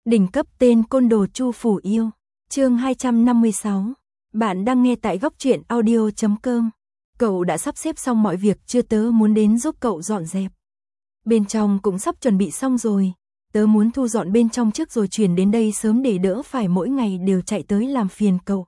Đỉnh cấp tên côn đồ Chu Phủ Yêu. Chương 256. Bạn đang nghe tại góc truyện audio.com. Cậu đã sắp xếp xong mọi việc chưa? Tớ muốn đến giúp cậu dọn dẹp. Bên trong cũng sắp chuẩn bị xong rồi. Tớ muốn thu dọn bên trong trước rồi chuyển đến đây sớm để đỡ phải mỗi ngày đều chạy tới làm phiền cậu.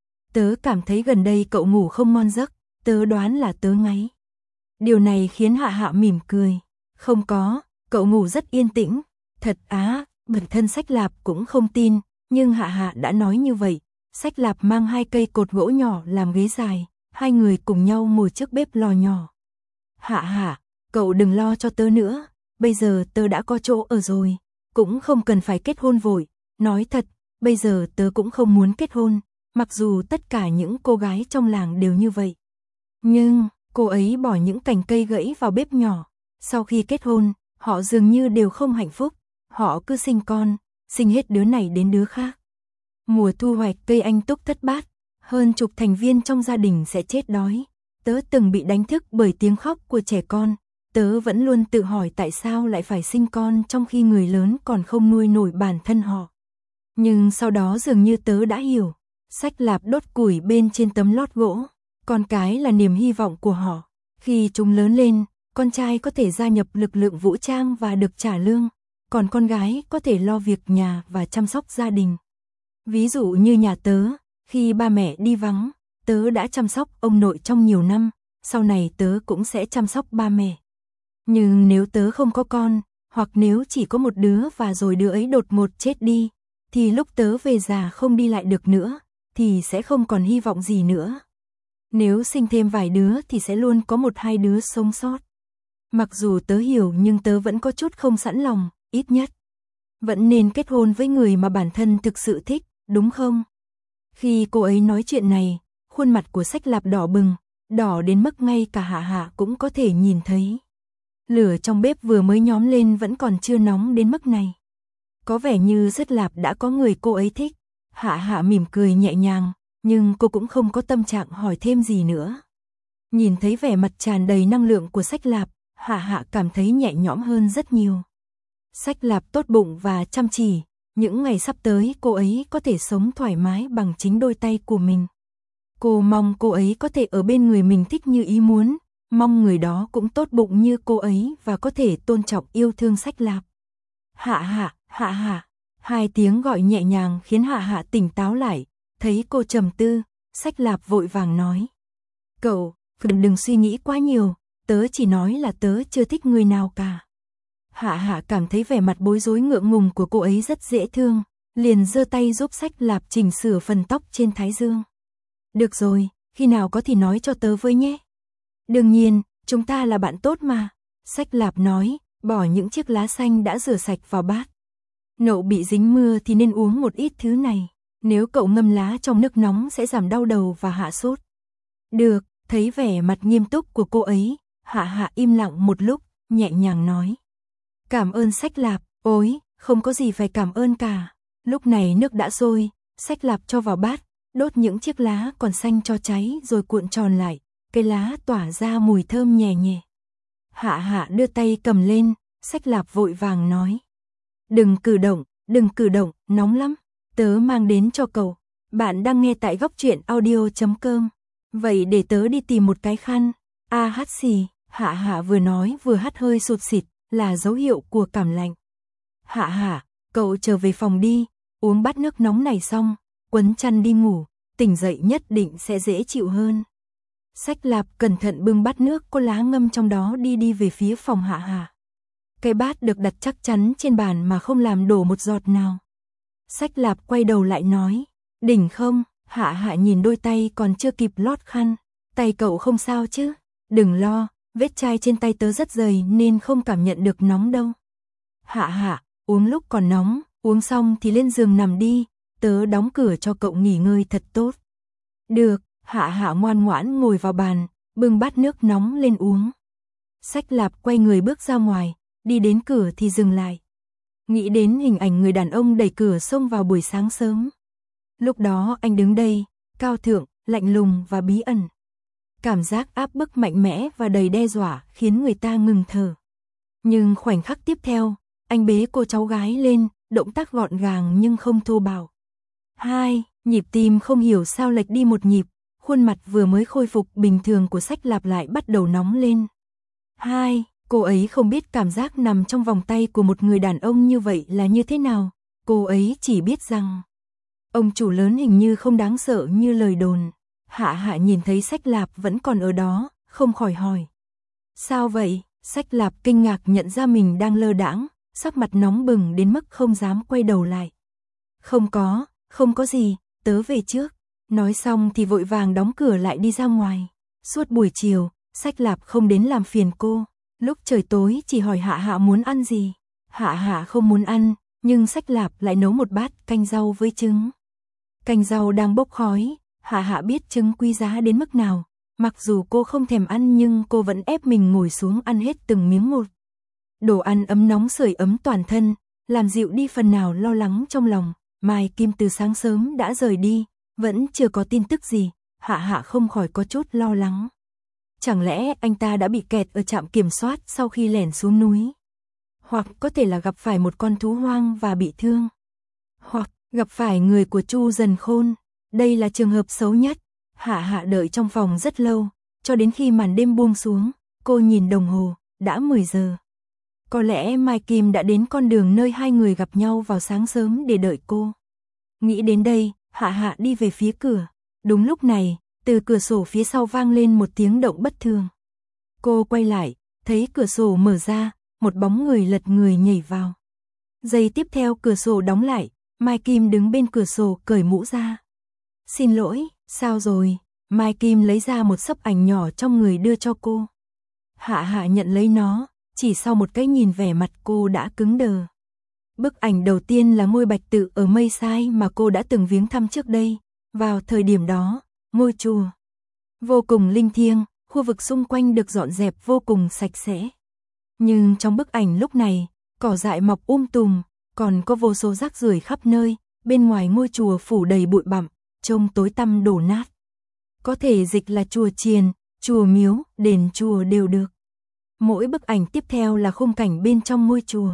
Tớ cảm thấy gần đây cậu ngủ không ngon giấc, tớ đoán là tớ ngáy. Điều này khiến Hạ Hạ mỉm cười. Không có, cậu ngủ rất yên tĩnh. Thật á, bản thân Sách Lạp cũng không tin, nhưng Hạ Hạ đã nói như vậy. Sách Lạp mang 2 cây cột gỗ nhỏ làm ghế dài, hai người cùng nhau ngồi trước bếp lò nhỏ. Hạ Hạ, cậu đừng lo cho tớ nữa, bây giờ tớ đã có chỗ ở rồi, cũng không cần phải kết hôn vội. Nói thật, bây giờ tớ cũng không muốn kết hôn, mặc dù tất cả những cô gái trong làng đều như vậy. Nhưng, cô ấy bỏ những cành cây gãy vào bếp nhỏ. Sau khi kết hôn, họ dường như đều không hạnh phúc. Họ cứ sinh con, sinh hết đứa này đến đứa khác. Mùa thu hoạch cây anh túc thất bát, hơn chục thành viên trong gia đình sẽ chết đói. Tớ từng bị đánh thức bởi tiếng khóc của trẻ con. Tớ vẫn luôn tự hỏi tại sao lại phải sinh con trong khi người lớn còn không nuôi nổi bản thân họ. Nhưng sau đó dường như tớ đã hiểu. Sách Lạp đốt củi bên trên tấm lót gỗ. Con cái là niềm hy vọng của họ. Khi chúng lớn lên, con trai có thể gia nhập lực lượng vũ trang và được trả lương, còn con gái có thể lo việc nhà và chăm sóc gia đình. Ví dụ như nhà tớ, khi ba mẹ đi vắng, tớ đã chăm sóc ông nội trong nhiều năm, sau này tớ cũng sẽ chăm sóc ba mẹ. Nhưng nếu tớ không có con, hoặc nếu chỉ có một đứa và rồi đứa ấy đột ngột chết đi, thì lúc tớ về già không đi lại được nữa, thì sẽ không còn hy vọng gì nữa. Nếu sinh thêm vài đứa thì sẽ luôn có 1-2 đứa sống sót. Mặc dù tớ hiểu nhưng tớ vẫn có chút không sẵn lòng, ít nhất vẫn nên kết hôn với người mà bản thân thực sự thích, đúng không? Khi cô ấy nói chuyện này, khuôn mặt của Sách Lạp đỏ bừng, đỏ đến mức ngay cả Hạ Hạ cũng có thể nhìn thấy. Lửa trong bếp vừa mới nhóm lên vẫn còn chưa nóng đến mức này. Có vẻ như Sách Lạp đã có người cô ấy thích. Hạ Hạ mỉm cười nhẹ nhàng, nhưng cô cũng không có tâm trạng hỏi thêm gì nữa. Nhìn thấy vẻ mặt tràn đầy năng lượng của Sách Lạp, Hạ Hạ cảm thấy nhẹ nhõm hơn rất nhiều. Sách Lạp tốt bụng và chăm chỉ, những ngày sắp tới cô ấy có thể sống thoải mái bằng chính đôi tay của mình. Cô mong cô ấy có thể ở bên người mình thích như ý muốn, mong người đó cũng tốt bụng như cô ấy và có thể tôn trọng yêu thương Sách Lạp. Hạ Hạ, Hạ Hạ, 2 tiếng gọi nhẹ nhàng khiến Hạ Hạ tỉnh táo lại, thấy cô trầm tư, Sách Lạp vội vàng nói. Cậu, đừng suy nghĩ quá nhiều, tớ chỉ nói là tớ chưa thích người nào cả. Hạ Hạ cảm thấy vẻ mặt bối rối ngượng ngùng của cô ấy rất dễ thương, liền giơ tay giúp Sách Lạp chỉnh sửa phần tóc trên thái dương. Được rồi, khi nào có thì nói cho tớ với nhé. Đương nhiên, chúng ta là bạn tốt mà, Sách Lạp nói, bỏ những chiếc lá xanh đã rửa sạch vào bát. Nậu bị dính mưa thì nên uống một ít thứ này, nếu cậu ngâm lá trong nước nóng sẽ giảm đau đầu và hạ sốt. Được, thấy vẻ mặt nghiêm túc của cô ấy, Hạ Hạ im lặng một lúc, nhẹ nhàng nói. Cảm ơn Sách Lạp, ôi, không có gì phải cảm ơn cả. Lúc này nước đã sôi, Sách Lạp cho vào bát, đốt những chiếc lá còn xanh cho cháy rồi cuộn tròn lại, cây lá tỏa ra mùi thơm nhẹ nhẹ. Hạ Hạ đưa tay cầm lên, Sách Lạp vội vàng nói. Đừng cử động, nóng lắm, tớ mang đến cho cậu. Bạn đang nghe tại góc truyện audio.com. Vậy để tớ đi tìm một cái khăn. Hắt xì, Hạ Hạ vừa nói vừa hắt hơi sụt sịt, là dấu hiệu của cảm lạnh. Hạ Hạ, cậu trở về phòng đi, uống bát nước nóng này xong, quấn chăn đi ngủ, tỉnh dậy nhất định sẽ dễ chịu hơn. Sách Lạp cẩn thận bưng bát nước có lá ngâm trong đó đi về phía phòng Hạ Hạ. Cái bát được đặt chắc chắn trên bàn mà không làm đổ một giọt nào. Sách Lạp quay đầu lại nói, đỉnh không? Hạ Hạ nhìn đôi tay còn chưa kịp lót khăn, tay cậu không sao chứ? Đừng lo, vết chai trên tay tớ rất dày nên không cảm nhận được nóng đâu. Hạ Hạ, uống lúc còn nóng, uống xong thì lên giường nằm đi, tớ đóng cửa cho cậu nghỉ ngơi thật tốt. Được, Hạ Hạ ngoan ngoãn ngồi vào bàn, bưng bát nước nóng lên uống. Sách Lạp quay người bước ra ngoài, đi đến cửa thì dừng lại. Nghĩ đến hình ảnh người đàn ông đẩy cửa xông vào buổi sáng sớm. Lúc đó anh đứng đây, cao thượng, lạnh lùng và bí ẩn. Cảm giác áp bức mạnh mẽ và đầy đe dọa khiến người ta ngừng thở. Nhưng khoảnh khắc tiếp theo, anh bế cô cháu gái lên, động tác gọn gàng nhưng không thô bạo. 2. Nhịp tim không hiểu sao lệch đi một nhịp, khuôn mặt vừa mới khôi phục bình thường của Sách Lạp lại bắt đầu nóng lên. 2. Cô ấy không biết cảm giác nằm trong vòng tay của một người đàn ông như vậy là như thế nào, cô ấy chỉ biết rằng ông chủ lớn hình như không đáng sợ như lời đồn. Hạ Hạ nhìn thấy Sách Lạp vẫn còn ở đó, không khỏi hỏi. Sao vậy? Sách Lạp kinh ngạc nhận ra mình đang lơ đãng, sắc mặt nóng bừng đến mức không dám quay đầu lại. Không có gì, tớ về trước. Nói xong thì vội vàng đóng cửa lại đi ra ngoài. Suốt buổi chiều, Sách Lạp không đến làm phiền cô. Lúc trời tối chỉ hỏi Hạ Hạ muốn ăn gì. Hạ Hạ không muốn ăn, nhưng Sách Lạp lại nấu một bát canh rau với trứng. Canh rau đang bốc khói, Hạ Hạ biết trứng quý giá đến mức nào. Mặc dù cô không thèm ăn nhưng cô vẫn ép mình ngồi xuống ăn hết từng miếng một. Đồ ăn ấm nóng sưởi ấm toàn thân, làm dịu đi phần nào lo lắng trong lòng. Mai Kim từ sáng sớm đã rời đi, vẫn chưa có tin tức gì, Hạ Hạ không khỏi có chút lo lắng. Chẳng lẽ anh ta đã bị kẹt ở trạm kiểm soát sau khi lẻn xuống núi? Hoặc có thể là gặp phải một con thú hoang và bị thương? Hoặc gặp phải người của Chu Dần Khôn? Đây là trường hợp xấu nhất. Hạ Hạ đợi trong phòng rất lâu, cho đến khi màn đêm buông xuống, cô nhìn đồng hồ, đã 10 giờ. Có lẽ Mai Kim đã đến con đường nơi hai người gặp nhau vào sáng sớm để đợi cô. Nghĩ đến đây, Hạ Hạ đi về phía cửa. Đúng lúc này, từ cửa sổ phía sau vang lên một tiếng động bất thường. Cô quay lại, thấy cửa sổ mở ra, một bóng người lật người nhảy vào. Giây tiếp theo cửa sổ đóng lại, Mai Kim đứng bên cửa sổ cởi mũ ra. Xin lỗi, sao rồi? Mai Kim lấy ra một xấp ảnh nhỏ trong người đưa cho cô. Hạ Hạ nhận lấy nó, chỉ sau một cái nhìn vẻ mặt cô đã cứng đờ. Bức ảnh đầu tiên là ngôi bạch tự ở Mây Sai mà cô đã từng viếng thăm trước đây. Vào thời điểm đó, ngôi chùa vô cùng linh thiêng, khu vực xung quanh được dọn dẹp vô cùng sạch sẽ. Nhưng trong bức ảnh lúc này, cỏ dại mọc tùm, còn có vô số rác rưởi khắp nơi, bên ngoài ngôi chùa phủ đầy bụi bặm, trông tối tăm đổ nát. Có thể dịch là chùa chiền, chùa miếu, đền chùa đều được. Mỗi bức ảnh tiếp theo là khung cảnh bên trong ngôi chùa.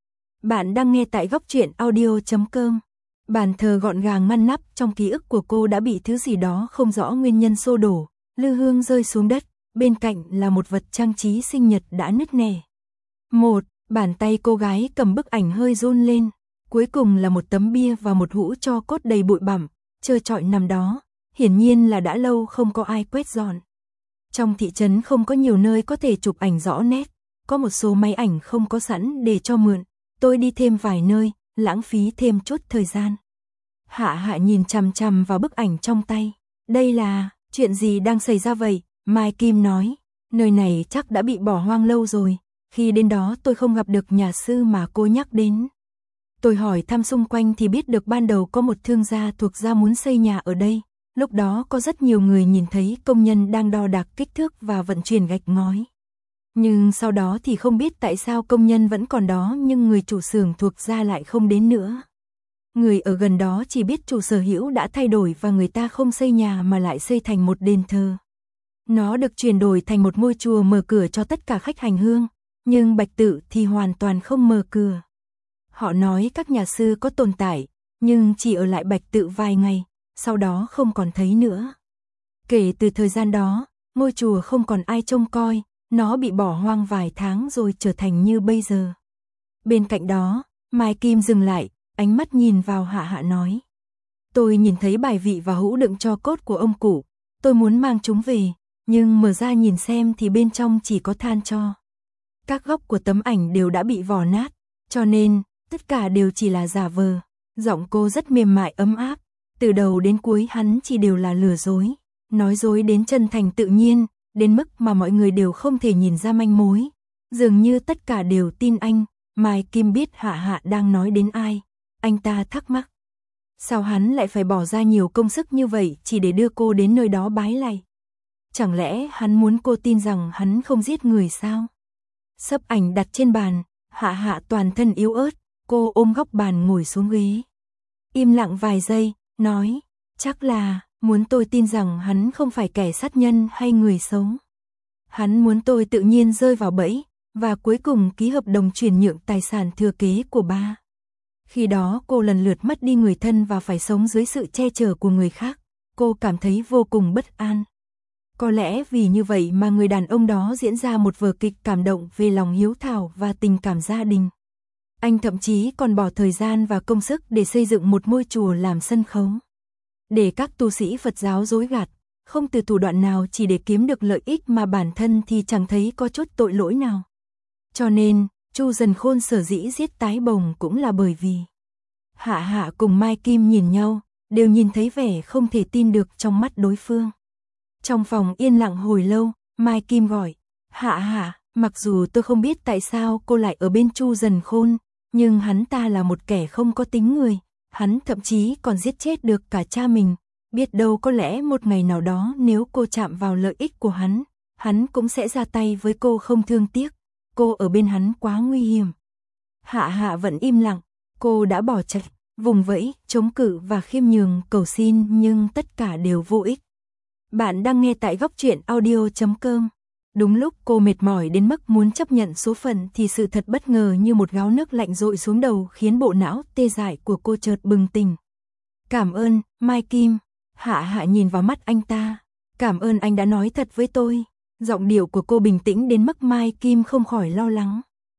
Bạn đang nghe tại góc truyện audio.com. Bàn thờ gọn gàng ngăn nắp, trong ký ức của cô đã bị thứ gì đó không rõ nguyên nhân xô đổ, lư hương rơi xuống đất, bên cạnh là một vật trang trí sinh nhật đã nứt nẻ. Bàn tay cô gái cầm bức ảnh hơi run lên, cuối cùng là một tấm bia và một hũ tro cốt đầy bụi bặm, trơ trọi nằm đó, hiển nhiên là đã lâu không có ai quét dọn. Trong thị trấn không có nhiều nơi có thể chụp ảnh rõ nét, có một số máy ảnh không có sẵn để cho mượn, tôi đi thêm vài nơi, lãng phí thêm chút thời gian. Hạ Hạ nhìn chằm chằm vào bức ảnh trong tay. Đây là, chuyện gì đang xảy ra vậy? Mai Kim nói, nơi này chắc đã bị bỏ hoang lâu rồi, khi đến đó tôi không gặp được nhà sư mà cô nhắc đến. Tôi hỏi thăm xung quanh thì biết được ban đầu có một thương gia thuộc gia muốn xây nhà ở đây, lúc đó có rất nhiều người nhìn thấy công nhân đang đo đạc kích thước và vận chuyển gạch ngói. Nhưng sau đó thì không biết tại sao công nhân vẫn còn đó nhưng người chủ xưởng thuộc gia lại không đến nữa. Người ở gần đó chỉ biết chủ sở hữu đã thay đổi và người ta không xây nhà mà lại xây thành một đền thờ. Nó được chuyển đổi thành một ngôi chùa mở cửa cho tất cả khách hành hương, nhưng bạch tự thì hoàn toàn không mở cửa. Họ nói các nhà sư có tồn tại, nhưng chỉ ở lại bạch tự vài ngày, sau đó không còn thấy nữa. Kể từ thời gian đó, ngôi chùa không còn ai trông coi, nó bị bỏ hoang vài tháng rồi trở thành như bây giờ. Bên cạnh đó, Mai Kim dừng lại, ánh mắt nhìn vào Hạ Hạ nói. Tôi nhìn thấy bài vị và hũ đựng tro cốt của ông cụ, tôi muốn mang chúng về, nhưng mở ra nhìn xem thì bên trong chỉ có than tro. Các góc của tấm ảnh đều đã bị vò nát, cho nên, tất cả đều chỉ là giả vờ. Giọng cô rất mềm mại ấm áp, từ đầu đến cuối hắn chỉ đều là lừa dối, nói dối đến chân thành tự nhiên, đến mức mà mọi người đều không thể nhìn ra manh mối. Dường như tất cả đều tin anh. Mai Kim biết Hạ Hạ đang nói đến ai, anh ta thắc mắc. Sao hắn lại phải bỏ ra nhiều công sức như vậy chỉ để đưa cô đến nơi đó bái lạy? Chẳng lẽ hắn muốn cô tin rằng hắn không giết người sao? Xấp ảnh đặt trên bàn, Hạ Hạ toàn thân yếu ớt, cô ôm góc bàn ngồi xuống ghế. Im lặng vài giây, nói, chắc là muốn tôi tin rằng hắn không phải kẻ sát nhân hay người xấu. Hắn muốn tôi tự nhiên rơi vào bẫy, và cuối cùng ký hợp đồng chuyển nhượng tài sản thừa kế của ba. Khi đó cô lần lượt mất đi người thân và phải sống dưới sự che chở của người khác. Cô cảm thấy vô cùng bất an. Có lẽ vì như vậy mà người đàn ông đó diễn ra một vở kịch cảm động về lòng hiếu thảo và tình cảm gia đình. Anh thậm chí còn bỏ thời gian và công sức để xây dựng một ngôi chùa làm sân khấu. Để các tu sĩ Phật giáo dối gạt, không từ thủ đoạn nào chỉ để kiếm được lợi ích mà bản thân thì chẳng thấy có chút tội lỗi nào. Cho nên, Chu Dần Khôn sở dĩ giết Tái Bồng cũng là bởi vì Hạ Hạ cùng Mai Kim nhìn nhau, đều nhìn thấy vẻ không thể tin được trong mắt đối phương. Trong phòng yên lặng hồi lâu, Mai Kim gọi, Hạ Hạ, mặc dù tôi không biết tại sao cô lại ở bên Chu Dần Khôn, nhưng hắn ta là một kẻ không có tính người, hắn thậm chí còn giết chết được cả cha mình, biết đâu có lẽ một ngày nào đó nếu cô chạm vào lợi ích của hắn cũng sẽ ra tay với cô không thương tiếc, cô ở bên hắn quá nguy hiểm. Hạ Hạ vẫn im lặng, cô đã bỏ chạy, vùng vẫy, chống cự và khiêm nhường cầu xin nhưng tất cả đều vô ích. Bạn đang nghe tại góc truyện audio.com. Đúng lúc cô mệt mỏi đến mức muốn chấp nhận số phận thì sự thật bất ngờ như một gáo nước lạnh dội xuống đầu khiến bộ não tê dại của cô chợt bừng tỉnh. Cảm ơn, Mai Kim. Hạ Hạ nhìn vào mắt anh ta. Cảm ơn anh đã nói thật với tôi. Giọng điệu của cô bình tĩnh đến mức Mai Kim không khỏi lo lắng.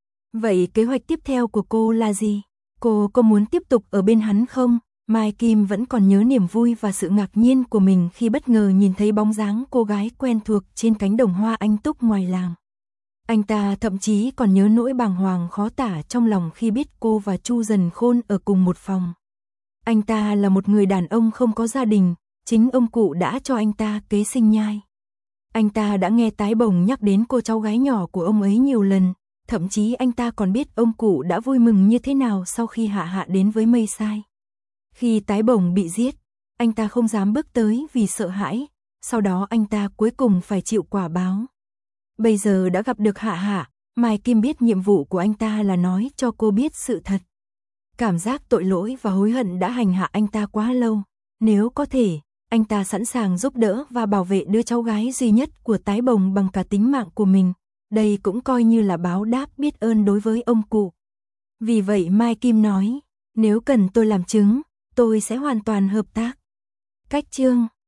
Vậy kế hoạch tiếp theo của cô là gì? Cô có muốn tiếp tục ở bên hắn không? Mai Kim vẫn còn nhớ niềm vui và sự ngạc nhiên của mình khi bất ngờ nhìn thấy bóng dáng cô gái quen thuộc trên cánh đồng hoa anh túc ngoài làng. Anh ta thậm chí còn nhớ nỗi bàng hoàng khó tả trong lòng khi biết cô và Chu Dần Khôn ở cùng một phòng. Anh ta là một người đàn ông không có gia đình, chính ông cụ đã cho anh ta kế sinh nhai. Anh ta đã nghe Tái Bồng nhắc đến cô cháu gái nhỏ của ông ấy nhiều lần, thậm chí anh ta còn biết ông cụ đã vui mừng như thế nào sau khi Hạ Hạ đến với Mây Sai. Khi Tái Bồng bị giết, anh ta không dám bước tới vì sợ hãi, sau đó anh ta cuối cùng phải chịu quả báo. Bây giờ đã gặp được Hạ Hạ, Mai Kim biết nhiệm vụ của anh ta là nói cho cô biết sự thật. Cảm giác tội lỗi và hối hận đã hành hạ anh ta quá lâu, nếu có thể, anh ta sẵn sàng giúp đỡ và bảo vệ đứa cháu gái duy nhất của Tái Bồng bằng cả tính mạng của mình, đây cũng coi như là báo đáp biết ơn đối với ông cụ. Vì vậy Mai Kim nói, nếu cần tôi làm chứng, tôi sẽ hoàn toàn hợp tác. Cách chương